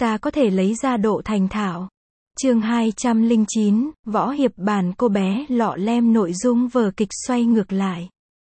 ta có thể lấy ra độ thành thạo. Chương 209, võ hiệp bản cô bé lọ lem, nội dung vở kịch xoay ngược lại.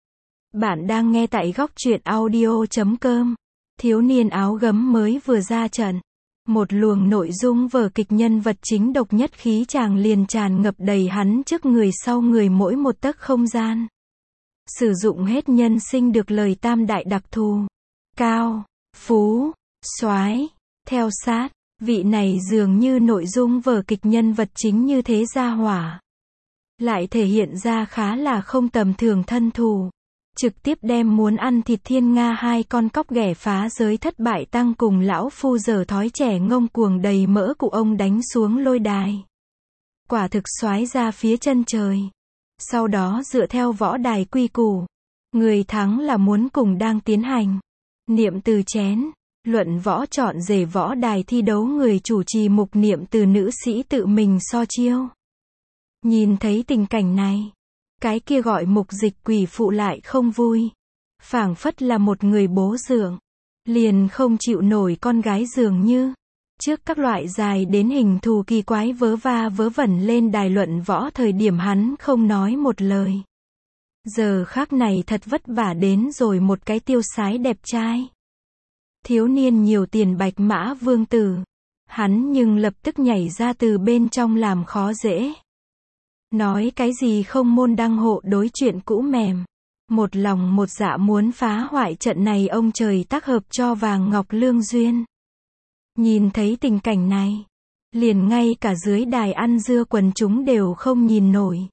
Bạn đang nghe tại góc truyện audio.com. Thiếu niên áo gấm mới vừa ra trận. Một luồng nội dung vở kịch nhân vật chính độc nhất khí chàng liền tràn ngập đầy hắn trước người sau người mỗi một tấc không gian. Sử dụng hết nhân sinh được lời tam đại đặc thù. Cao, phú, soái, theo sát. Vị này dường như nội dung vở kịch nhân vật chính như thế gia hỏa. Lại thể hiện ra khá là không tầm thường thân thù. Trực tiếp đem muốn ăn thịt thiên nga hai con cóc ghẻ phá giới thất bại tăng cùng lão phu dở thói trẻ ngông cuồng đầy mỡ của ông đánh xuống lôi đài. Quả thực soái ra phía chân trời. Sau đó dựa theo võ đài quy củ. Người thắng là muốn cùng đang tiến hành. Niệm từ chén. Luận võ chọn rể võ đài thi đấu, người chủ trì mục niệm từ nữ sĩ tự mình so chiêu. Nhìn thấy tình cảnh này, cái kia gọi mục dịch quỷ phụ lại không vui. Phảng phất là một người bố dượng, liền không chịu nổi con gái dường như. Trước các loại dài đến hình thù kỳ quái vớ va vớ vẩn lên đài luận võ thời điểm hắn không nói một lời. Giờ khắc này thật vất vả đến rồi một cái tiêu sái đẹp trai. Thiếu niên nhiều tiền Bạch Mã Vương Tử. Hắn nhưng lập tức nhảy ra từ bên trong làm khó dễ. Nói cái gì không môn đăng hộ đối chuyện cũ mềm. Một lòng một dạ muốn phá hoại trận này, ông trời tác hợp cho vàng ngọc lương duyên. Nhìn thấy tình cảnh này, liền ngay cả dưới đài ăn dưa quần chúng đều không nhìn nổi.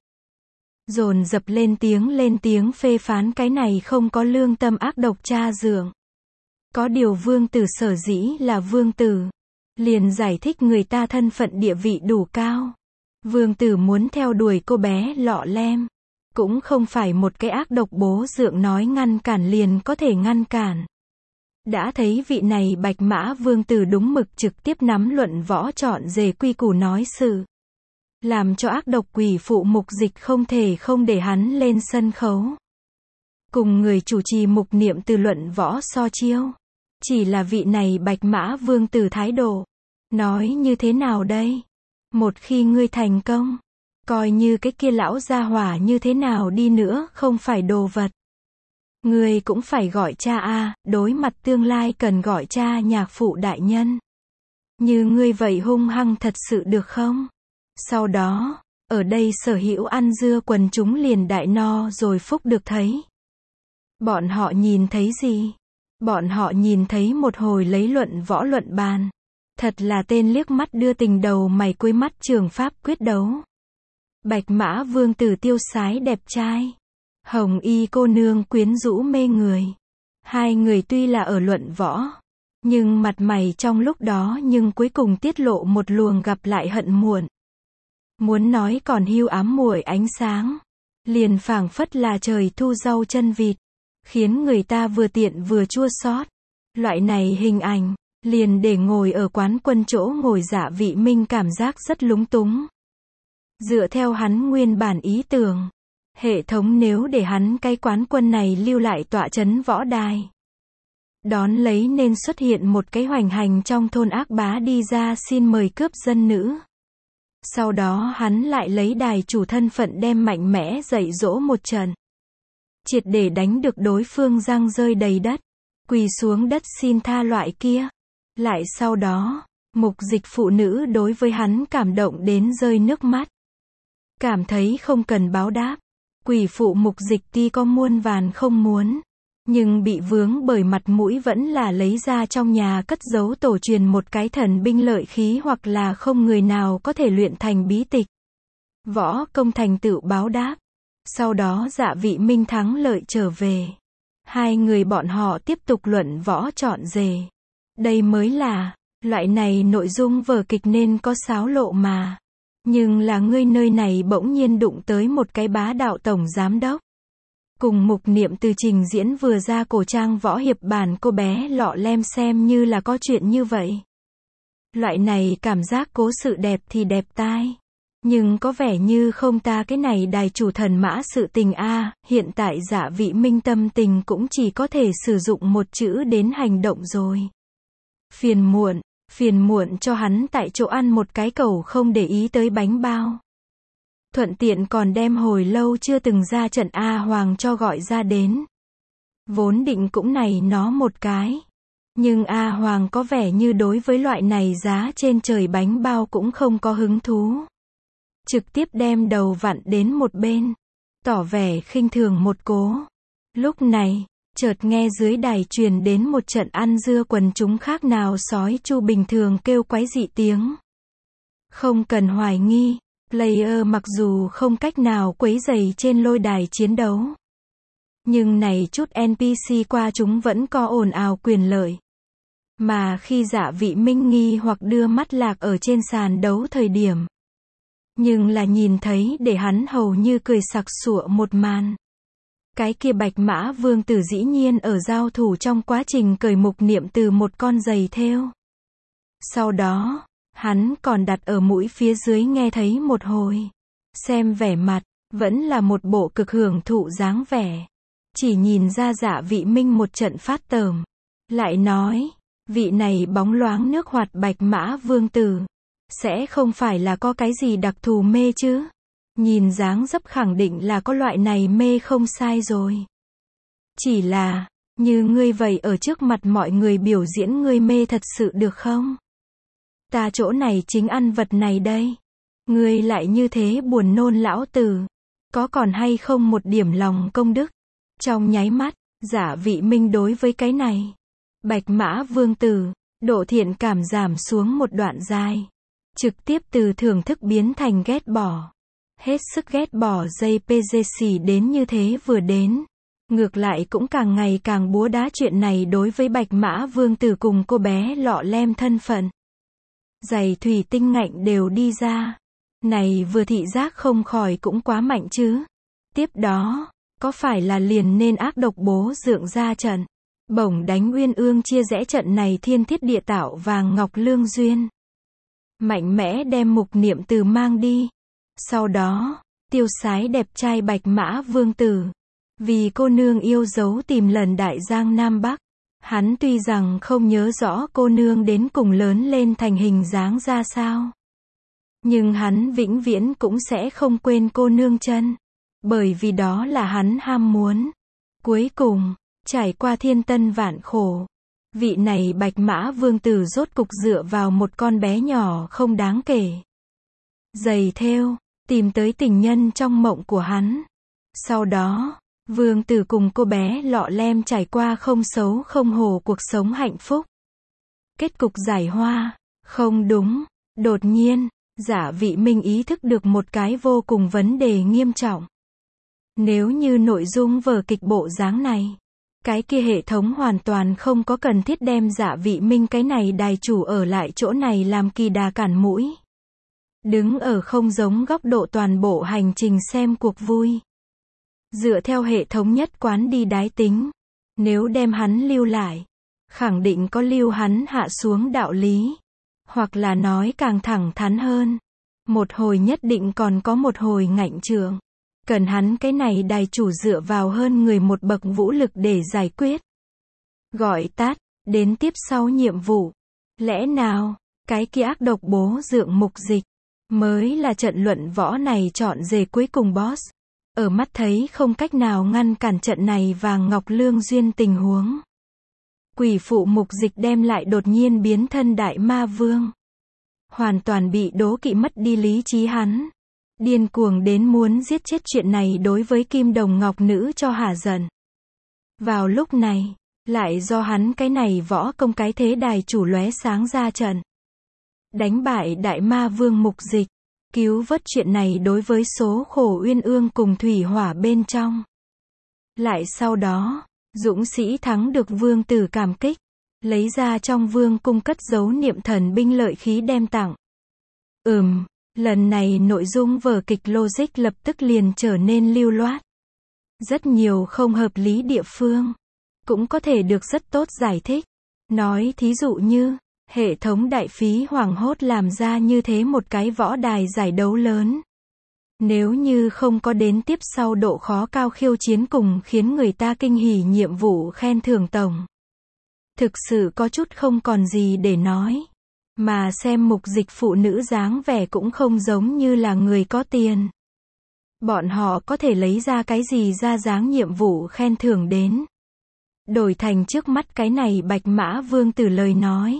Dồn dập lên tiếng phê phán cái này không có lương tâm ác độc cha dượng. Có điều Vương Tử sở dĩ là Vương Tử, liền giải thích người ta thân phận địa vị đủ cao. Vương Tử muốn theo đuổi cô bé lọ lem, cũng không phải một cái ác độc bố dượng nói ngăn cản liền có thể ngăn cản. Đã thấy vị này Bạch Mã Vương Tử đúng mực trực tiếp nắm luận võ chọn rể quy củ nói sự. Làm cho ác độc quỷ phụ mục dịch không thể không để hắn lên sân khấu. Cùng người chủ trì mục niệm từ luận võ so chiêu. Chỉ là vị này Bạch Mã Vương Tử thái độ. Nói như thế nào đây? Một khi ngươi thành công, coi như cái kia lão gia hỏa như thế nào đi nữa không phải đồ vật. Ngươi cũng phải gọi cha a, đối mặt tương lai cần gọi cha nhạc phụ đại nhân. Như ngươi vậy hung hăng thật sự được không? Sau đó, ở đây sở hữu ăn dưa quần chúng liền đại no rồi phúc được thấy. Bọn họ nhìn thấy gì? Bọn họ nhìn thấy một hồi lấy luận võ luận bàn. Thật là tên liếc mắt đưa tình đầu mày cuối mắt trường pháp quyết đấu. Bạch Mã Vương Tử tiêu sái đẹp trai. Hồng y cô nương quyến rũ mê người. Hai người tuy là ở luận võ, nhưng mặt mày trong lúc đó nhưng cuối cùng tiết lộ một luồng gặp lại hận muộn. Muốn nói còn hưu ám muội ánh sáng. Liền phảng phất là trời thu rau chân vịt. Khiến người ta vừa tiện vừa chua xót. Loại này hình ảnh, liền để ngồi ở quán quân chỗ ngồi Dạ Vị Minh cảm giác rất lúng túng. Dựa theo hắn nguyên bản ý tưởng, hệ thống nếu để hắn cái quán quân này lưu lại tọa trấn võ đài, đón lấy nên xuất hiện một cái hoành hành trong thôn ác bá đi ra xin mời cướp dân nữ. Sau đó hắn lại lấy đài chủ thân phận đem mạnh mẽ dạy dỗ một trận. Triệt để đánh được đối phương răng rơi đầy đất, quỳ xuống đất xin tha loại kia. Lại sau đó, mục dịch phụ nữ đối với hắn cảm động đến rơi nước mắt. Cảm thấy không cần báo đáp. Quỷ phụ mục dịch tuy có muôn vàn không muốn, nhưng bị vướng bởi mặt mũi vẫn là lấy ra trong nhà cất giấu tổ truyền một cái thần binh lợi khí, hoặc là không người nào có thể luyện thành bí tịch. Võ công thành tựu báo đáp. Sau đó Dạ Vị Minh thắng lợi trở về. Hai người bọn họ tiếp tục luận võ chọn rể. Đây mới là, loại này nội dung vở kịch nên có xáo lộ mà. Nhưng là ngươi nơi này bỗng nhiên đụng tới một cái bá đạo tổng giám đốc. Cùng mục niệm từ trình diễn vừa ra cổ trang võ hiệp bản cô bé lọ lem, xem như là có chuyện như vậy. Loại này cảm giác cố sự đẹp thì đẹp tai. Nhưng có vẻ như không ta cái này đài chủ thần mã sự tình a. Hiện tại Dạ Vị Minh tâm tình cũng chỉ có thể sử dụng một chữ đến hành động rồi. Phiền muộn, phiền muộn cho hắn tại chỗ ăn một cái cẩu không để ý tới bánh bao. Thuận tiện còn đem hồi lâu chưa từng ra trận A Hoàng cho gọi ra đến. Vốn định cũng này nó một cái. Nhưng A Hoàng có vẻ như đối với loại này giá trên trời bánh bao cũng không có hứng thú. Trực tiếp đem đầu vặn đến một bên. Tỏ vẻ khinh thường một cố. Lúc này, chợt nghe dưới đài truyền đến một trận ăn dưa quần chúng khác nào sói chu bình thường kêu quái dị tiếng. Không cần hoài nghi, player mặc dù không cách nào quấy rầy trên lôi đài chiến đấu. Nhưng này chút NPC qua chúng vẫn có ồn ào quyền lợi. Mà khi Dạ Vị Minh nghi hoặc đưa mắt lạc ở trên sàn đấu thời điểm. Nhưng là nhìn thấy để hắn hầu như cười sặc sụa một màn. Cái kia Bạch Mã Vương Tử dĩ nhiên ở giao thủ trong quá trình cởi mục niệm từ một con giày thêu. Sau đó, hắn còn đặt ở mũi phía dưới nghe thấy một hồi. Xem vẻ mặt, vẫn là một bộ cực hưởng thụ dáng vẻ. Chỉ nhìn ra Dạ Vị Minh một trận phát tởm. Lại nói, vị này bóng loáng nước hoạt Bạch Mã Vương Tử. Sẽ không phải là có cái gì đặc thù mê chứ? Nhìn dáng dấp khẳng định là có loại này mê không sai rồi. Chỉ là, như ngươi vậy ở trước mặt mọi người biểu diễn ngươi mê thật sự được không? Ta chỗ này chính ăn vật này đây. Ngươi lại như thế buồn nôn lão tử. Có còn hay không một điểm lòng công đức? Trong nháy mắt, Dạ Vị Minh đối với cái này. Bạch Mã Vương Tử, độ thiện cảm giảm xuống một đoạn dài. Trực tiếp từ thưởng thức biến thành ghét bỏ. Hết sức ghét bỏ JPG xỉ đến như thế vừa đến. Ngược lại cũng càng ngày càng búa đá chuyện này đối với Bạch Mã Vương Tử cùng cô bé lọ lem thân phận. Giày thủy tinh ngạnh đều đi ra. Này vừa thị giác không khỏi cũng quá mạnh chứ. Tiếp đó, có phải là liền nên ác độc bố dượng ra trận. Bổng đánh Uyên Ương chia rẽ trận này thiên thiết địa tạo vàng ngọc lương duyên. Mạnh mẽ đem mục niệm từ mang đi. Sau đó, tiêu sái đẹp trai Bạch Mã Vương Tử. Vì cô nương yêu dấu tìm lần đại giang Nam Bắc. Hắn tuy rằng không nhớ rõ cô nương đến cùng lớn lên thành hình dáng ra sao. Nhưng hắn vĩnh viễn cũng sẽ không quên cô nương chân. Bởi vì đó là hắn ham muốn. Cuối cùng, trải qua thiên tân vạn khổ. Vị này Bạch Mã Vương Tử rốt cục dựa vào một con bé nhỏ không đáng kể. Giày thêu, tìm tới tình nhân trong mộng của hắn. Sau đó, Vương Tử cùng cô bé lọ lem trải qua không xấu không hổ cuộc sống hạnh phúc. Kết cục giải hoa, không đúng, đột nhiên, Dạ Vị Minh ý thức được một cái vô cùng vấn đề nghiêm trọng. Nếu như nội dung vở kịch bộ dáng này, cái kia hệ thống hoàn toàn không có cần thiết đem Dạ Vị Minh cái này đài chủ ở lại chỗ này làm kỳ đà cản mũi. Đứng ở không giống góc độ toàn bộ hành trình xem cuộc vui. Dựa theo hệ thống nhất quán đi đái tính. Nếu đem hắn lưu lại, khẳng định có lưu hắn hạ xuống đạo lý. Hoặc là nói càng thẳng thắn hơn. Một hồi nhất định còn có một hồi ngạnh trượng. Cần hắn cái này đài chủ dựa vào hơn người một bậc vũ lực để giải quyết. Gọi tắt, đến tiếp sau nhiệm vụ. Lẽ nào, cái kia ác độc bố dượng mục dịch, mới là trận luận võ này chọn rể cuối cùng boss. Ở mắt thấy không cách nào ngăn cản trận này vàng ngọc lương duyên tình huống. Quỷ phụ mục dịch đem lại đột nhiên biến thân đại ma vương. Hoàn toàn bị đố kỵ mất đi lý trí hắn. Điên cuồng đến muốn giết chết chuyện này đối với Kim Đồng Ngọc Nữ cho hả giận. Vào lúc này, lại do hắn cái này võ công cái thế đài chủ lóe sáng ra trận. Đánh bại đại ma vương mục dịch. Cứu vớt chuyện này đối với số khổ Uyên Ương cùng thủy hỏa bên trong. Lại sau đó, dũng sĩ thắng được Vương Tử cảm kích. Lấy ra trong vương cung cất giấu niệm thần binh lợi khí đem tặng. Lần này nội dung vở kịch logic lập tức liền trở nên lưu loát. Rất nhiều không hợp lý địa phương. Cũng có thể được rất tốt giải thích. Nói thí dụ như, hệ thống đại phí hoảng hốt làm ra như thế một cái võ đài giải đấu lớn. Nếu như không có đến tiếp sau độ khó cao khiêu chiến cùng khiến người ta kinh hỉ nhiệm vụ khen thưởng tổng. Thực sự có chút không còn gì để nói. Mà xem mục dịch phụ nữ dáng vẻ cũng không giống như là người có tiền. Bọn họ có thể lấy ra cái gì ra dáng nhiệm vụ khen thưởng đến. Đổi thành trước mắt cái này Bạch Mã Vương Tử lời nói.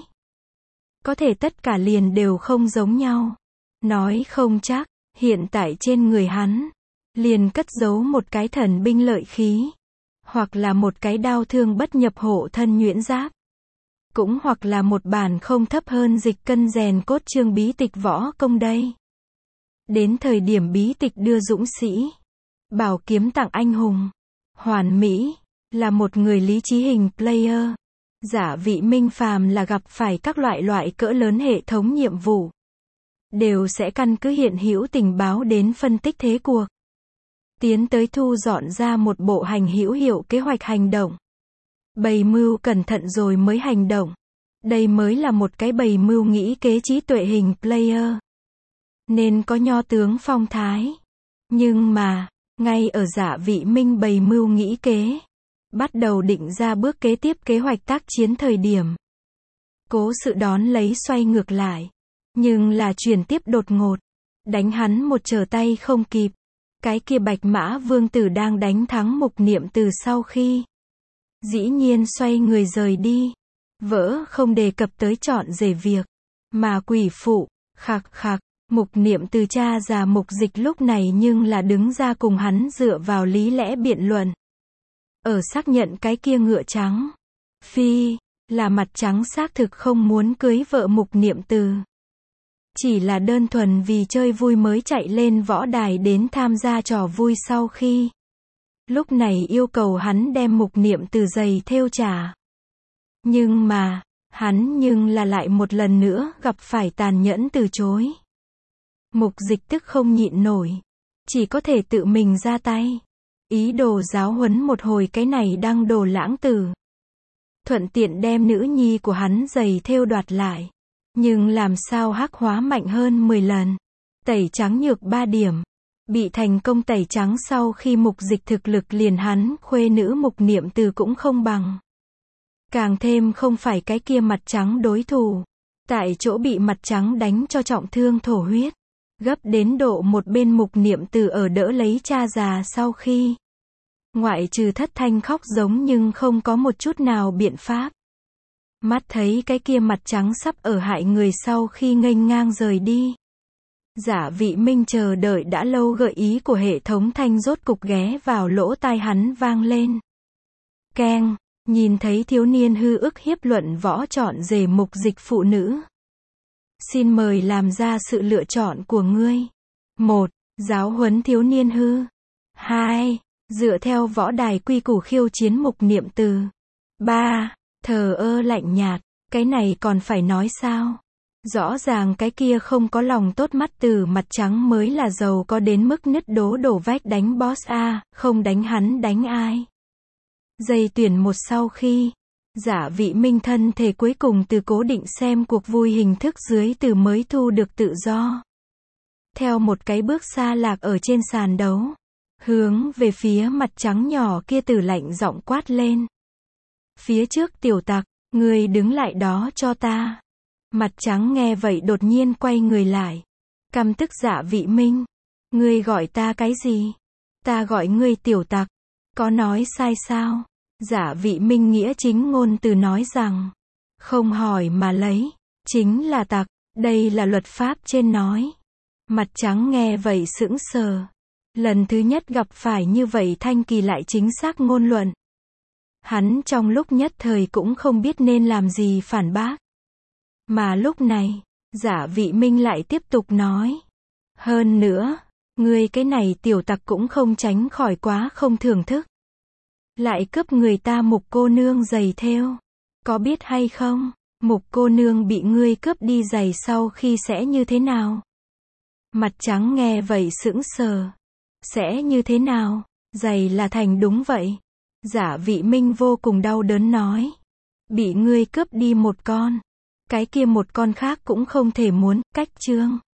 Có thể tất cả liền đều không giống nhau. Nói không chắc, hiện tại trên người hắn, liền cất giấu một cái thần binh lợi khí. Hoặc là một cái đao thương bất nhập hộ thân nhuyễn giáp. Cũng hoặc là một bản không thấp hơn dịch cân rèn cốt chương bí tịch võ công đây. Đến thời điểm bí tịch đưa dũng sĩ, bảo kiếm tặng anh hùng, hoàn mỹ, là một người lý trí hình player. Giả vị Minh phàm là gặp phải các loại cỡ lớn hệ thống nhiệm vụ. Đều sẽ căn cứ hiện hữu tình báo đến phân tích thế cuộc. Tiến tới thu dọn ra một bộ hành hữu hiệu kế hoạch hành động. Bày mưu cẩn thận rồi mới hành động. Đây mới là một cái bày mưu nghĩ kế trí tuệ hình player. Nên có nho tướng phong thái. Nhưng mà, ngay ở Giả vị Minh bày mưu nghĩ kế, bắt đầu định ra bước kế tiếp kế hoạch tác chiến thời điểm. Cố sự đón lấy xoay ngược lại. Nhưng là chuyển tiếp đột ngột. Đánh hắn một trở tay không kịp. Cái kia Bạch Mã Vương Tử đang đánh thắng Mục Niệm Từ sau khi. Dĩ nhiên xoay người rời đi. Vỡ không đề cập tới chọn rể việc. Mà quỷ phụ, khạc khạc, Mục Niệm Từ cha già Mục Dịch lúc này nhưng là đứng ra cùng hắn dựa vào lý lẽ biện luận. Ở xác nhận cái kia ngựa trắng. Phi, là mặt trắng xác thực không muốn cưới vợ Mục Niệm Từ. Chỉ là đơn thuần vì chơi vui mới chạy lên võ đài đến tham gia trò vui sau khi. Lúc này yêu cầu hắn đem Mục Niệm Từ giày thêu trả. Nhưng mà, hắn nhưng là lại một lần nữa gặp phải tàn nhẫn từ chối. Mục Dịch tức không nhịn nổi. Chỉ có thể tự mình ra tay. Ý đồ giáo huấn một hồi cái này đăng đồ lãng tử. Thuận tiện đem nữ nhi của hắn giày thêu đoạt lại. Nhưng làm sao hắc hóa mạnh hơn 10 lần. Tẩy trắng nhược 3 điểm. Bị thành công tẩy trắng sau khi Mục Dịch thực lực liền hắn khuê nữ Mục Niệm Từ cũng không bằng. Càng thêm không phải cái kia mặt trắng đối thủ. Tại chỗ bị mặt trắng đánh cho trọng thương thổ huyết. Gấp đến độ một bên Mục Niệm Từ ở đỡ lấy cha già sau khi. Ngoại trừ thất thanh khóc giống nhưng không có một chút nào biện pháp. Mắt thấy cái kia mặt trắng sắp ở hại người sau khi nghênh ngang rời đi. Giả vị Minh chờ đợi đã lâu gợi ý của hệ thống thanh rốt cục ghé vào lỗ tai hắn vang lên. Keng, nhìn thấy thiếu niên hư ức hiếp luận võ chọn rể Mục Dịch phụ nữ. Xin mời làm ra sự lựa chọn của ngươi. 1. Giáo huấn thiếu niên hư. 2. Dựa theo võ đài quy củ khiêu chiến Mục Niệm Từ. 3. Thờ ơ lạnh nhạt, cái này còn phải nói sao? Rõ ràng cái kia không có lòng tốt mắt từ mặt trắng mới là giàu có đến mức nứt đổ vách đánh boss A, không đánh hắn đánh ai. Giây tuyển một sau khi, Giả vị Minh thân thể cuối cùng từ cố định xem cuộc vui hình thức dưới từ mới thu được tự do. Theo một cái bước xa lạc ở trên sàn đấu, hướng về phía mặt trắng nhỏ kia từ lạnh giọng quát lên. Phía trước tiểu tặc, ngươi đứng lại đó cho ta. Mặt trắng nghe vậy đột nhiên quay người lại. Căm tức Giả vị Minh. Ngươi gọi ta cái gì? Ta gọi ngươi tiểu tặc. Có nói sai sao? Giả vị Minh nghĩa chính ngôn từ nói rằng. Không hỏi mà lấy. Chính là tặc. Đây là luật pháp trên nói. Mặt trắng nghe vậy sững sờ. Lần thứ nhất gặp phải như vậy thanh kỳ lại chính xác ngôn luận. Hắn trong lúc nhất thời cũng không biết nên làm gì phản bác. Mà lúc này, Giả vị Minh lại tiếp tục nói. Hơn nữa, ngươi cái này tiểu tặc cũng không tránh khỏi quá không thưởng thức. Lại cướp người ta Mục cô nương giày thêu. Có biết hay không, Mục cô nương bị ngươi cướp đi giày sau khi sẽ như thế nào? Mặt trắng nghe vậy sững sờ. Sẽ như thế nào? Giày là thành đúng vậy. Giả vị Minh vô cùng đau đớn nói. Bị ngươi cướp đi một con. Cái kia một con khác cũng không thể muốn, cách chương.